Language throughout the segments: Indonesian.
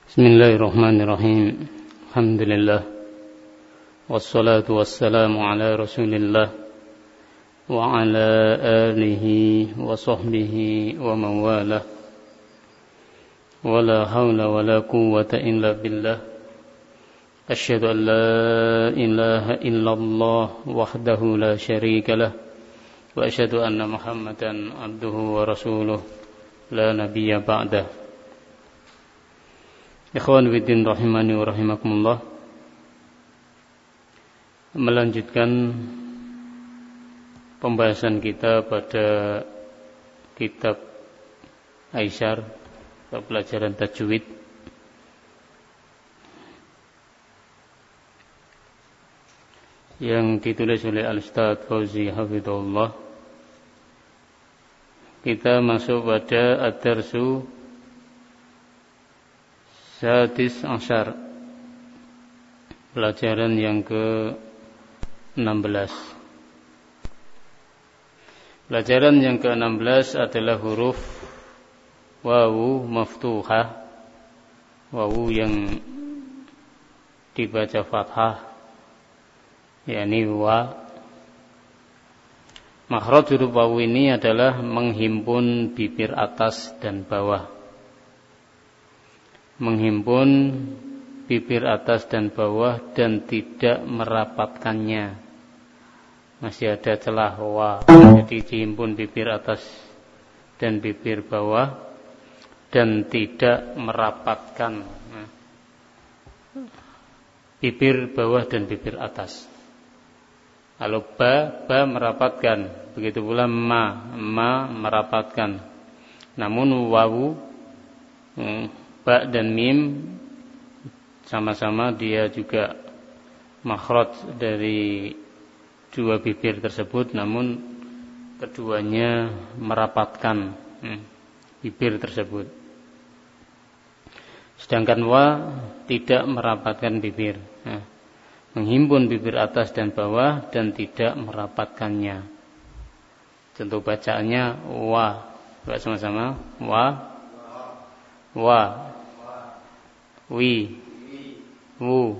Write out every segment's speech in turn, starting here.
Bismillahirrahmanirrahim. Alhamdulillah. Wassalatu wassalamu ala Rasulillah wa ala alihi wa sahbihi wa man walah. Wala hawla wala quwwata illa billah. Asyhadu an la ilaha illallah wahdahu la syarika lah. Wa asyhadu anna Muhammadan abduhu wa rasuluh la nabiyya ba'dah. Ikhwan fiddin rahimani wa rahimakumullah. Melanjutkan pembahasan kita pada kitab Aisyar, pelajaran tajwid, yang ditulis oleh Al-Ustaz Fauzi Hafidhullah. Kita masuk pada Ad-Darsu Sadis Asyar, pelajaran yang ke-16. Pelajaran yang ke-16 adalah huruf wawu maftuhah, wawu yang dibaca fathah, yakni wa. Makhraj huruf wawu ini adalah menghimpun bibir atas dan bawah. Menghimpun bibir atas dan bawah dan tidak merapatkannya. Masih ada celah wa, jadi dihimpun bibir atas dan bibir bawah dan tidak merapatkan bibir bawah dan bibir atas. Kalau ba merapatkan, begitu pula ma merapatkan. Namun wawu, ba dan mim sama-sama dia juga makhraj dari dua bibir tersebut, namun keduanya merapatkan bibir tersebut. Sedangkan wa tidak merapatkan bibir, menghimpun bibir atas dan bawah dan tidak merapatkannya. Contoh bacaannya wa, coba sama-sama, wa, wi, wu,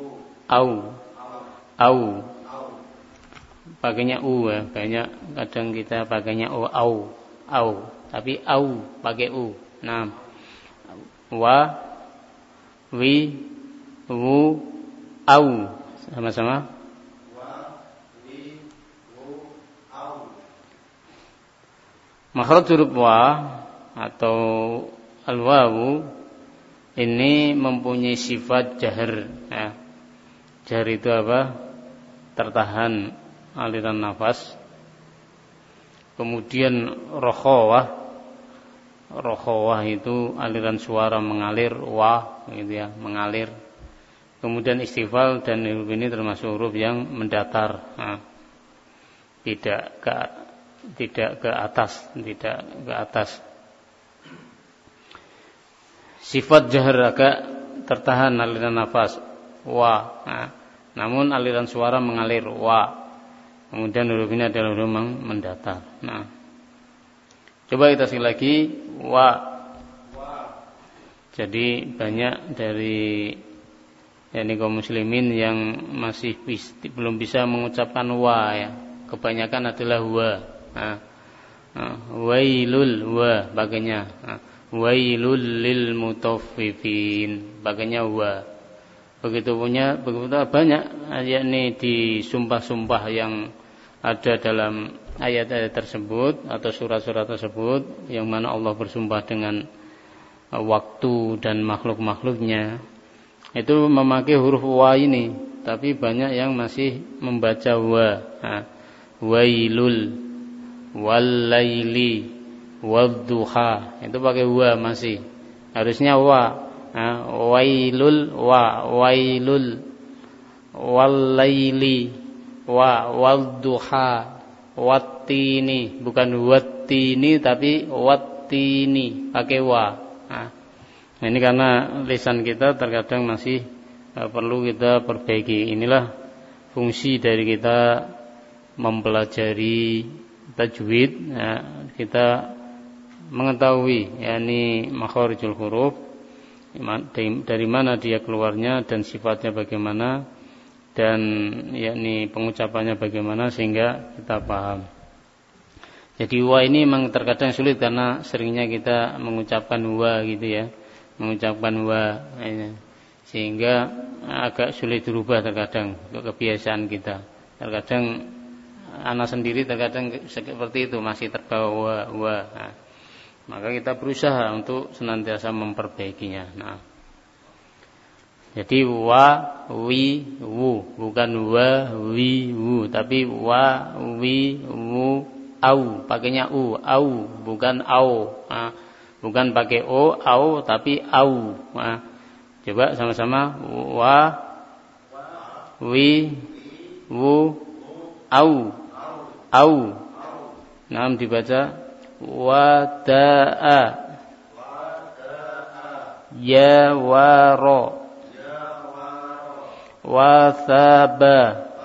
au. Pakainya u ya, banyak kadang kita pakainya au, tapi au pakai u. Nah, wa, wi, wu, au, sama-sama. Wa, wi, wu, au. Makhraj huruf wa atau al-wawu ini mempunyai sifat jahar. Ya. Jahar itu apa? Tertahan aliran nafas. Kemudian rokhawah itu aliran suara mengalir, wa gitu ya, mengalir. Kemudian istifal, dan huruf ini termasuk huruf yang mendatar. Nah, tidak ke atas. Sifat jahar agak tertahan aliran nafas, wa. Nah, namun aliran suara mengalir, wa. Kemudian huruf ini adalah huruf yang mendatar. Nah, coba kita sekali lagi, wa. Jadi banyak dari kaum muslimin yang masih belum bisa mengucapkan wa ya. Kebanyakan adalah wa. Nah, wailul wa bagainya. Wailul lil mutaffifin bagainya wa. Begitu banyak yakni di sumpah-sumpah yang ada dalam ayat-ayat tersebut atau surat-surat tersebut, yang mana Allah bersumpah dengan waktu dan makhluk-makhluknya, itu memakai huruf wa ini, tapi banyak yang masih membaca wa. Wailul walaili wadduha, itu pakai wa masih. Harusnya wa. Wailul walaili wadduha wattini, bukan wattini tapi wattini, pakai wa. Nah, ini karena lisan kita terkadang masih perlu kita perbaiki. Inilah fungsi dari kita mempelajari tajwid. Kita mengetahui yakni makharijul huruf, dari mana dia keluarnya dan sifatnya bagaimana, dan yakni pengucapannya bagaimana sehingga kita paham. Jadi wa ini memang terkadang sulit karena seringnya kita mengucapkan wa gitu ya, mengucapkan wa sehingga agak sulit dirubah terkadang kebiasaan kita. Terkadang anak sendiri terkadang seperti itu masih terbawa wa. Nah, maka kita berusaha untuk senantiasa memperbaikinya. Nah, jadi wa wi wu bukan wa wi wu tapi wa wi wu au, pakainya au bukan au. Nah, bukan pakai au tapi au. Nah, coba sama-sama wa wi wu au. Nah, dibaca wada'a ya waro wasaba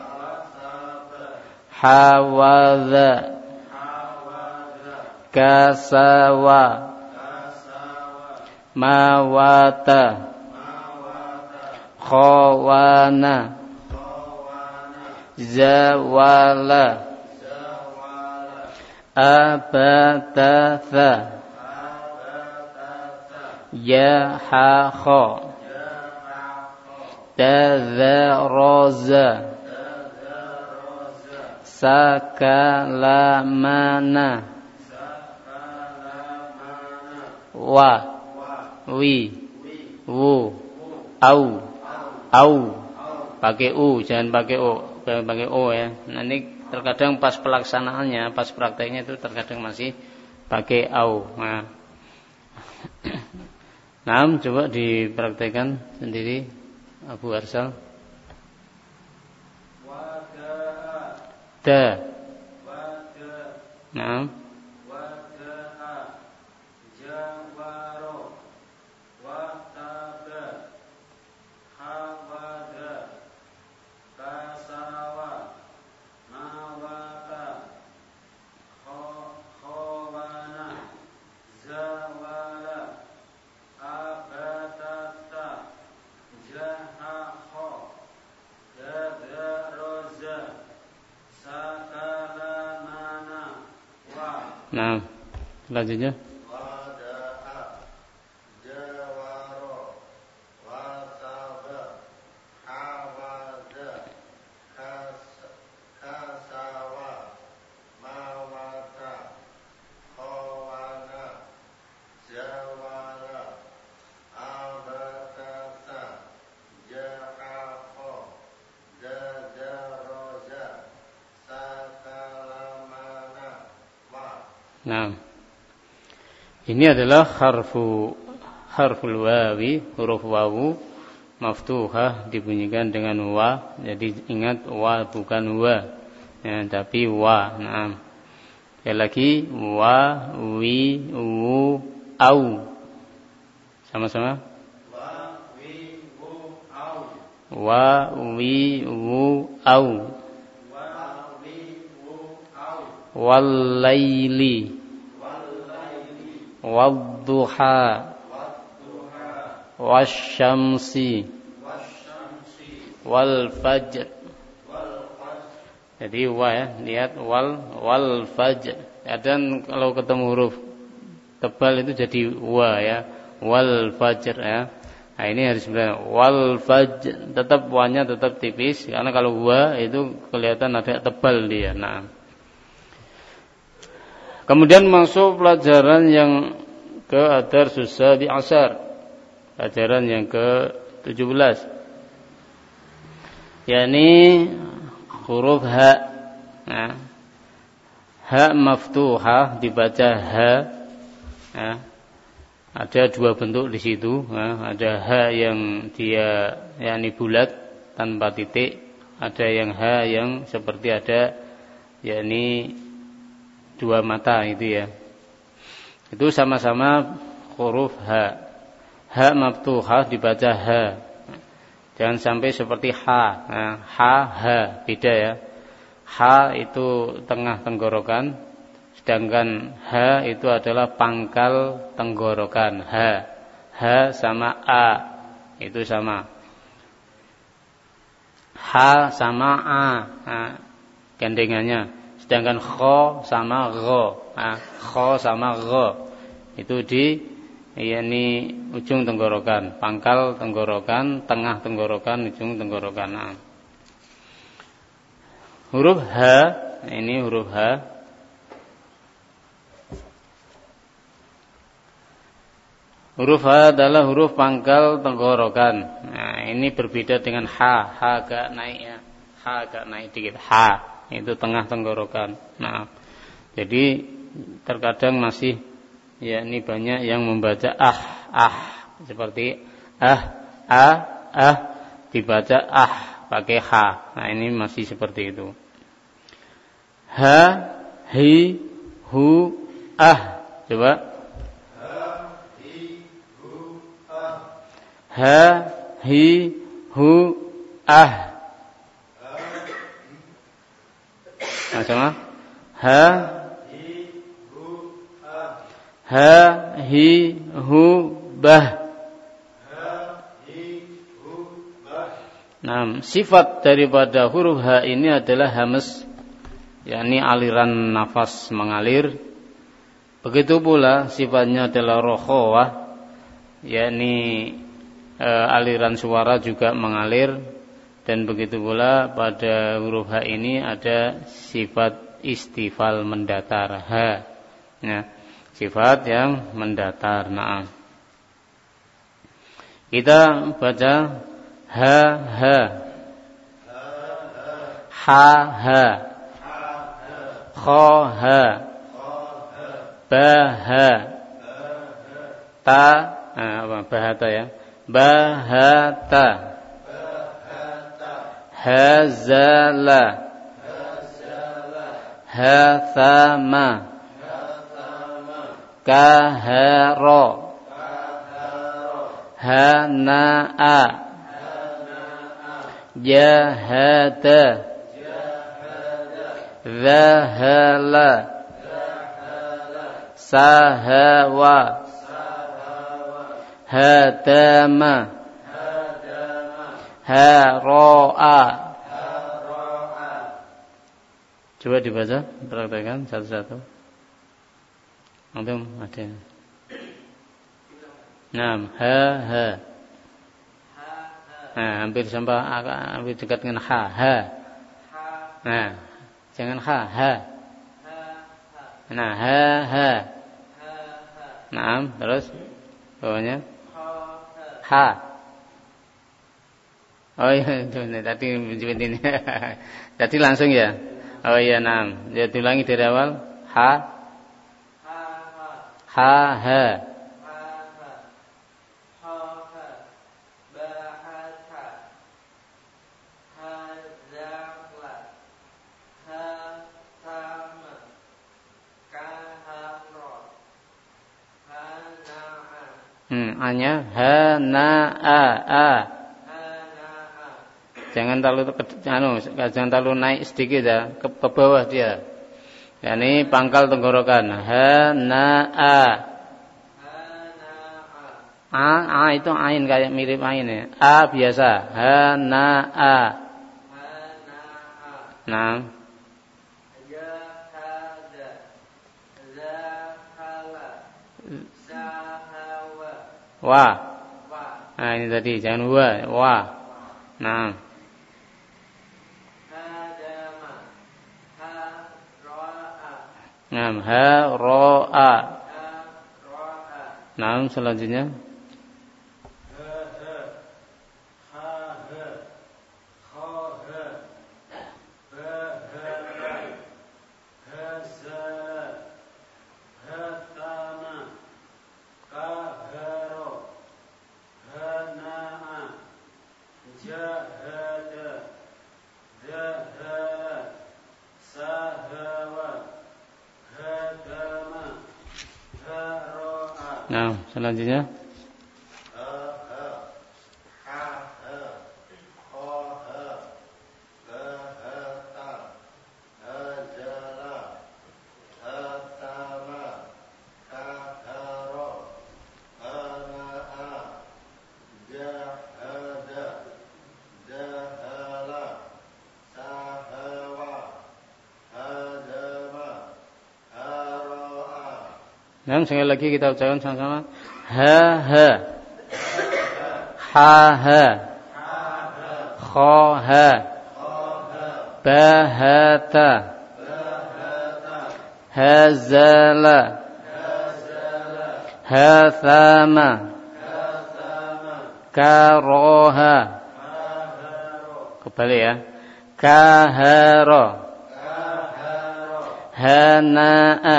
hawadha kasawa mawata khawana zawala abatatha yahakha tadharaza sakalamana wa wi wu au pakai u, jangan pakai o ya. Nanti terkadang pas pelaksanaannya, pas prakteknya itu terkadang masih pakai au. Nah, coba dipraktekkan sendiri Abu Arsal. Da. Nah. Nah, selanjutnya nah, ini adalah harful wawi, huruf wawu maftuhah dibunyikan dengan wa. Jadi ingat wa bukan wa ya, tapi wa. Nah, sekali lagi wa wi wu au. Sama-sama. Wa wi wu au. Wa wi wu au. Wal-laili wad-duha wasyamsi wal-fajr. Jadi wa ya, lihat wal-fajr. Dan kalau ketemu huruf tebal itu jadi wa ya, wal-fajr ya. Nah, ini harus benar wal-fajr, tetap wa-nya tetap tipis karena kalau wa itu kelihatan ada tebal dia. Nah, kemudian masuk pelajaran yang ke ad-darsus sabi ashar, pelajaran yang ke-17, yakni huruf ha. Nah, ha maftuhah dibaca ha. Nah, ada dua bentuk di situ. Nah, ada ha yang dia yakni bulat tanpa titik, ada yang ha yang seperti ada yakni dua mata itu ya. Itu sama-sama huruf ha. Ha maftuhah dibaca ha. Jangan sampai seperti ha. Nah, ha beda ya. Ha itu tengah tenggorokan, sedangkan ha itu adalah pangkal tenggorokan. Ha Ha sama A itu sama. Ha sama A, gandengannya. Sedangkan kho sama gho, kho sama gho itu di ujung tenggorokan, pangkal tenggorokan, tengah tenggorokan, ujung tenggorokan. Huruf H, ini huruf H. Huruf H adalah huruf pangkal tenggorokan. Nah, ini berbeda dengan H. H agak naik ya. H agak naik dikit. H itu tengah tenggorokan. Nah, jadi terkadang masih ini banyak yang membaca seperti dibaca pakai H. Nah, ini masih seperti itu. Ha, hi, hu, Coba. Ha, hi, hu, Nah, sama. Ha, hi, hu, bah. Nah, sifat daripada huruf H ini adalah hamas, yakni aliran nafas mengalir. Begitu pula sifatnya adalah rokhawah, yakni aliran suara juga mengalir, dan begitu pula pada huruf H ini ada sifat istifal mendatar sifat yang mendatar. Nah, kita baca ha kho ba ta bahata ya. Bahata hazala hathama kahara hana'a jahada zahala sahawa hadama haro'a. Coba dibaca, praktekkan satu-satu. Antum ada. Nah, ha. Nah, hampir dekat dengan ha. Nah, jangan ha. Nah, ha. Nah, terus bawahnya ha. Oh iya, tadi ini. Tadi langsung ya. Oh iya, nah. Ya diulangi dari awal. Ha. A-nya hana'a. Jangan terlalu naik sedikit ya, ke bawah dia. Yani pangkal tenggorokan. Hana'a. A itu ain, kayak mirip ain ya. A biasa. Hana'a. Nah. Wa. Nah, ini tadi jangan wa. Nah. Nah, ha-ra-a. Nah, selanjutnya. Nah, selanjutnya. Nah, sekali lagi kita ucapkan sama-sama. Ha ha. Ha ha. Kha ha. Ba ha ta. Ha zala. Ha thama. Ka roha. Kembali ya. Ka hara. Ha na'a.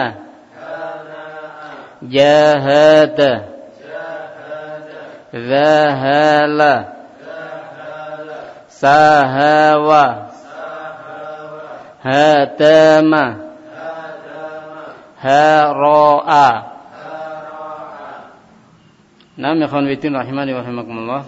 Jahada. Zahala. Sahawa. Hatama. Hara'a. Naam ya ikhwan fillah rahimani wa rahimakumullah.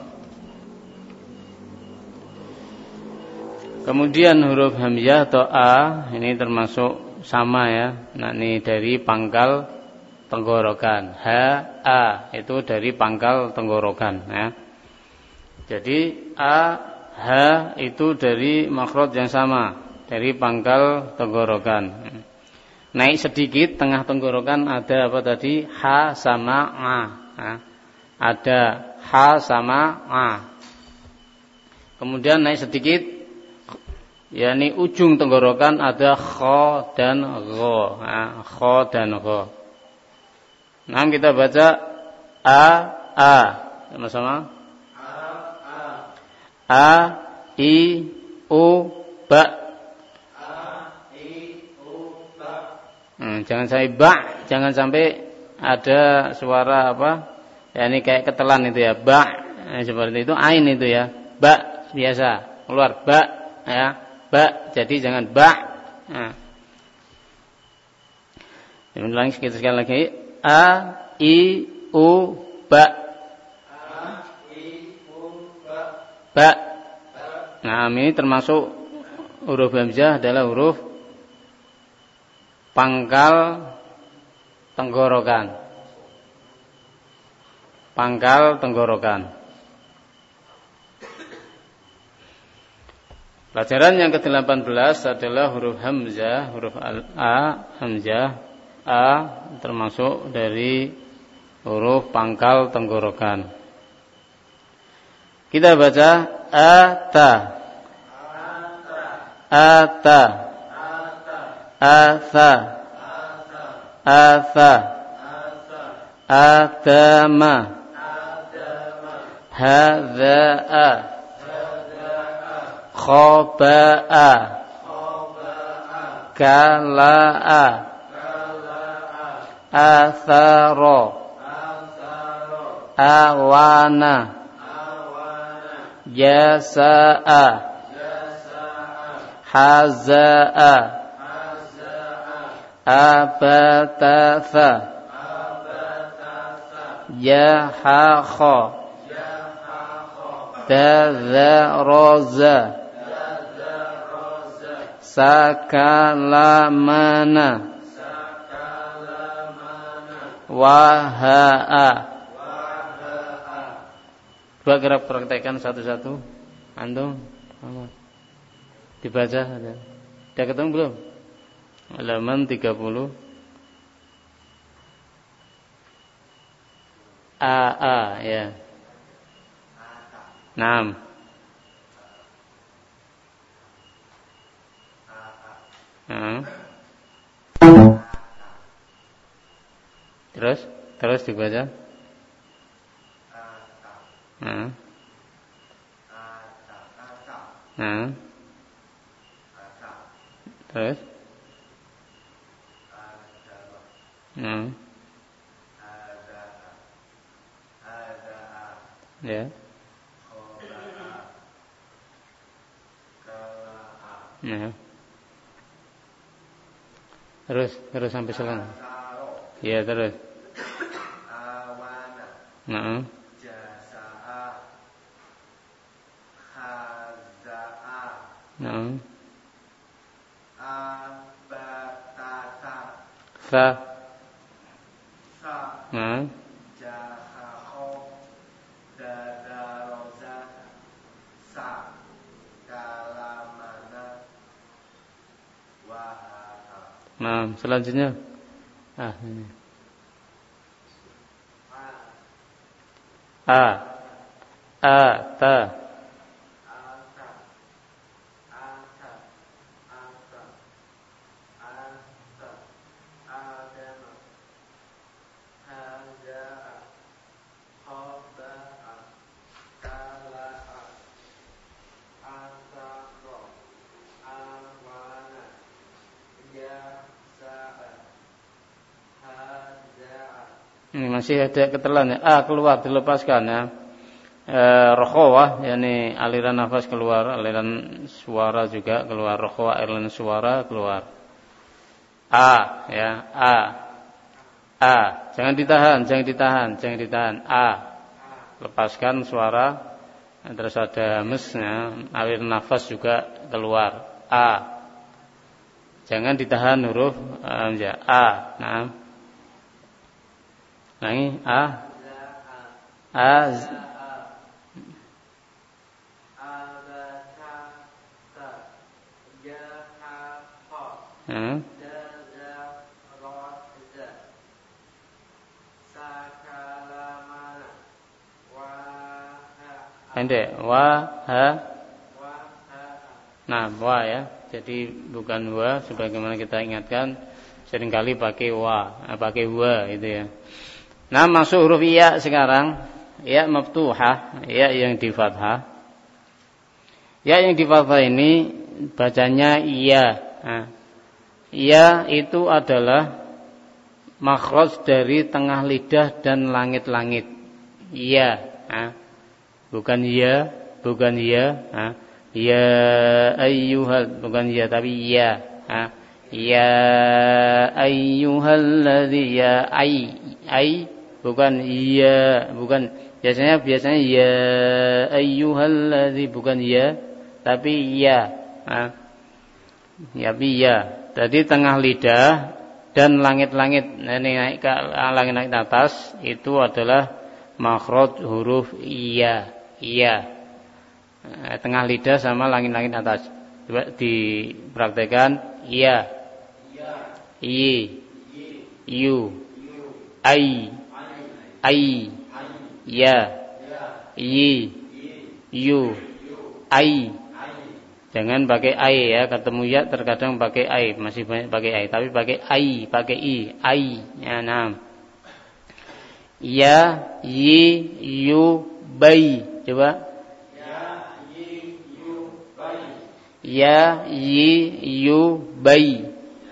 Kemudian huruf hamzah atau a ini termasuk sama ya. Nah, ini dari pangkal tenggorokan. Ha a itu dari pangkal tenggorokan ya. Jadi a ha itu dari makhraj yang sama, dari pangkal tenggorokan. Naik sedikit tengah tenggorokan ada apa tadi? Ha sama a. Ada ha sama a. Kemudian naik sedikit, yakni ujung tenggorokan ada kha dan gha. Kha dan gha. Nah, kita baca a. Sama-sama. A I U ba. Jangan sampai ba, jangan sampai ada suara apa? Ya ini kayak ketelan itu ya, ba. Seperti itu ain itu ya. Ba biasa keluar ba ya. Ba, jadi jangan ba. Nah. Ulangi sekali lagi. A I U ba. Ba. Nah, ini termasuk huruf hamzah adalah huruf pangkal tenggorokan. Pangkal tenggorokan. Pelajaran yang ke-18 adalah huruf hamzah, huruf a, hamzah a termasuk dari huruf pangkal tenggorokan. Kita baca ata. Ata. Asa. Asa. Atama. Hadza'a. Khoba'a. Kala'a. Athara. Awana. Jasa'a. Haza'a. Abatatha. Jahakha. Tazaraza. Sakalamana. Waha'a. Coba gerak praktekkan satu-satu. Antum dibaca ada. Sudah ketemu belum? Halaman 30. A ya. Naam. Terus dibaca. Terus. Ya. Nah. Terus sampai selesai. Ya, terus. Nah. Jasa'a. Haza'a. Nah. Abatata. Sa. Sa. Nah. Jahakho. Dadaroza. Sa. Kalamana. Wahaha. Nah, selanjutnya. Ini. ata ini masih ada ketelan ya. Keluar dilepaskan ya. Rokhawah yakni aliran nafas keluar, aliran suara juga keluar. Rokhawah aliran suara keluar. Ya, jangan ditahan. Lepaskan suara, terus ada mesnya, aliran nafas juga keluar. Jangan ditahan huruf hamzah. Nah ini pendek wa ya. Jadi bukan wa sebagaimana kita ingatkan seringkali pakai pakai wa itu ya. Nah, masuk huruf ya sekarang. Ya maftuhah, ya yang di fathah. Ya yang di fathah ini bacanya iya. Ya itu adalah makhraj dari tengah lidah dan langit-langit. Iya, bukan ya. Ya ayyuhal, bukan ya tapi ya. Ya ayyuhalladzi, ya bukan iya, bukan biasanya ya ayyuhalladzi, bukan ya tapi ya. Ya biya. Jadi tengah lidah dan langit-langit, ini naik ke langit-langit atas itu adalah makhraj huruf iya. Tengah lidah sama langit-langit atas. Coba dipraktekkan iya. Yu. Ai. Ya. Yu. Ai. Jangan pakai ai ya, ketemu ya terkadang pakai ai, masih banyak pakai ai, tapi pakai ai, pakai ai. Ya, nah. Ya, yu, bai. Coba. Ya, yu, bai.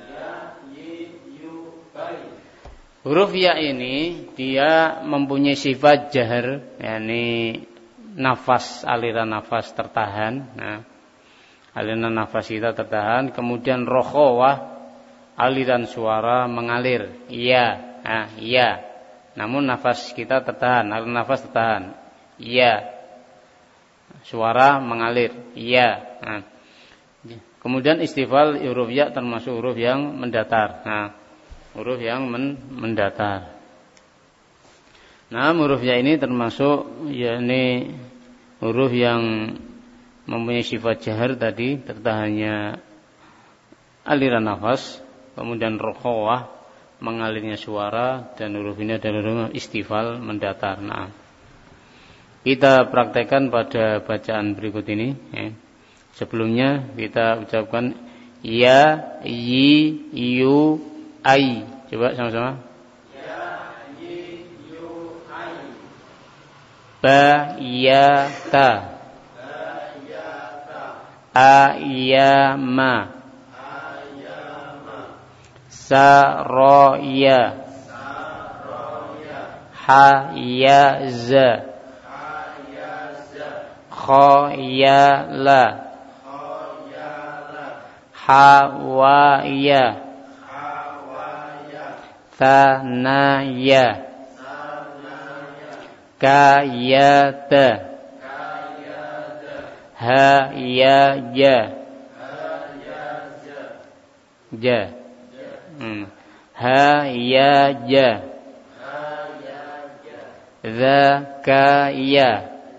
Huruf ya ini dia mempunyai sifat jahar, yakni nafas, aliran nafas tertahan. Nah, aliran nafas kita tertahan, kemudian rokhawah, aliran suara mengalir. Iya, iya. Namun nafas kita tertahan, aliran nafas tertahan. Iya. Suara mengalir. Iya. Nah. Kemudian istifal huruf ya termasuk huruf yang mendatar. Nah, huruf yang mendatar. Nah, huruf ya ini termasuk yakni huruf yang mempunyai sifat jahar tadi, tertahannya aliran nafas, kemudian rokhawah, mengalirnya suara, dan huruf ini adalah huruf istifal mendatar. Nah, kita praktekkan pada bacaan berikut ini. Ya. Sebelumnya kita ucapkan ya, yu, ai. Coba sama-sama. Ya, yu, ai. Ba, ya, ta. Ayama. Saroya. Hayaza. Khoyala. Hawaya. Thanaya. Kayata. Hayaja. Hayaja. Zakaya.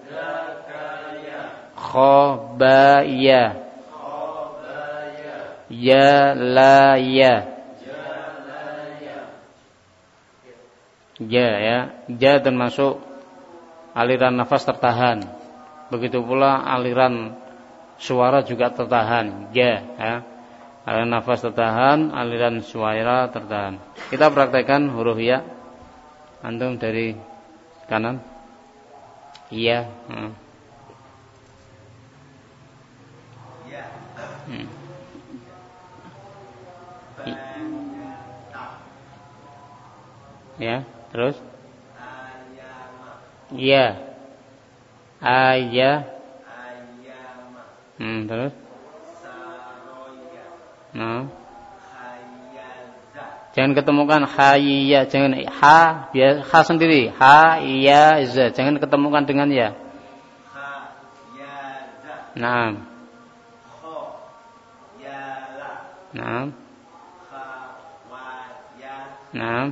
Khobaya. Jalaya. Ja ya. Ja termasuk aliran nafas tertahan. Begitu pula aliran suara juga tertahan. Ya, aliran nafas tertahan, aliran suara tertahan. Kita praktekkan huruf ya. Antum dari kanan. Iya. Ya, terus? Iya. Terus? Nah. Jangan ketemukan hayya, jangan ha, biar ha sendiri. Ha, ya, za. Jangan ketemukan dengan ya. Naam. Naam. Naam.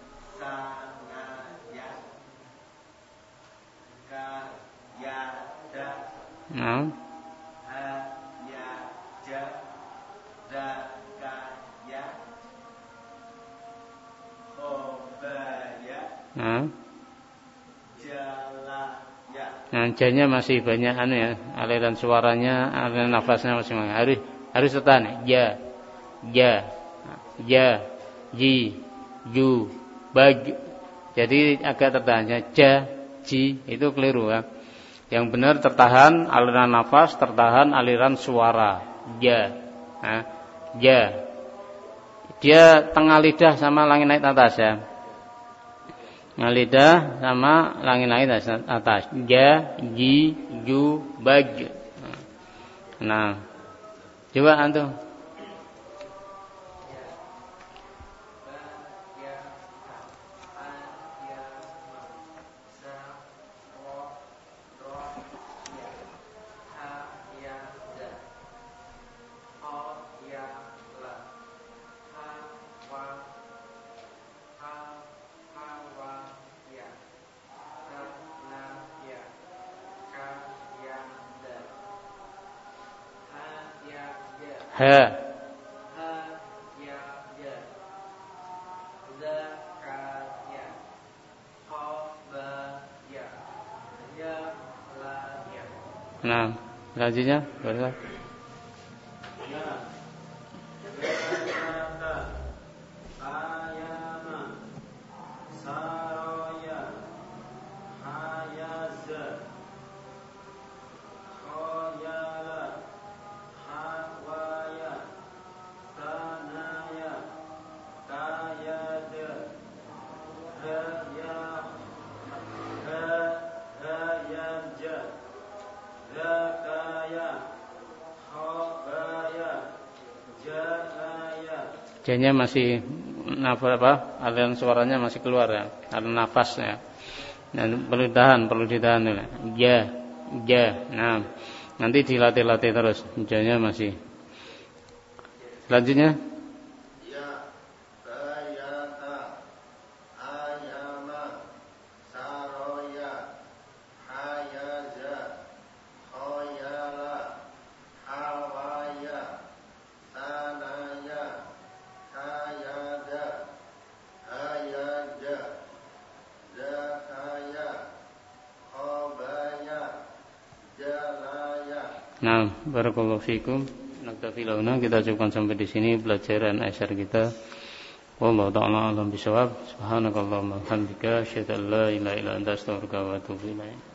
Naam. Nah, janya masih banyak ya, aliran suaranya, aliran nafasnya masing-masing. Harus tertahan. Ya, ji, ju, bag. Jadi agak tertahannya ja, ji itu keliru ya. Yang benar tertahan aliran nafas, tertahan aliran suara. Ja. Dia tengah lidah sama langit naik atas ya. Tengah lidah sama langit naik atas. Ja, ji, ju, bag. Nah, coba antum. Ha. Nah, selanjutnya berapa? Janya masih aliran suaranya masih keluar ya, aliran nafasnya. Dan perlu ditahan dulu. Ja. Nah, nanti dilatih-latih terus. Janya masih. Selanjutnya Nah, barakallahu fikum. Naktafi launa, kita cukupkan sampai di sini pelajaran asyar kita. Wallahu ta'ala alam bisawab. Subhanakallahumma wa bihamdika asyhadu an la ilaha illa anta astaghfiruka wa atubu ilaik.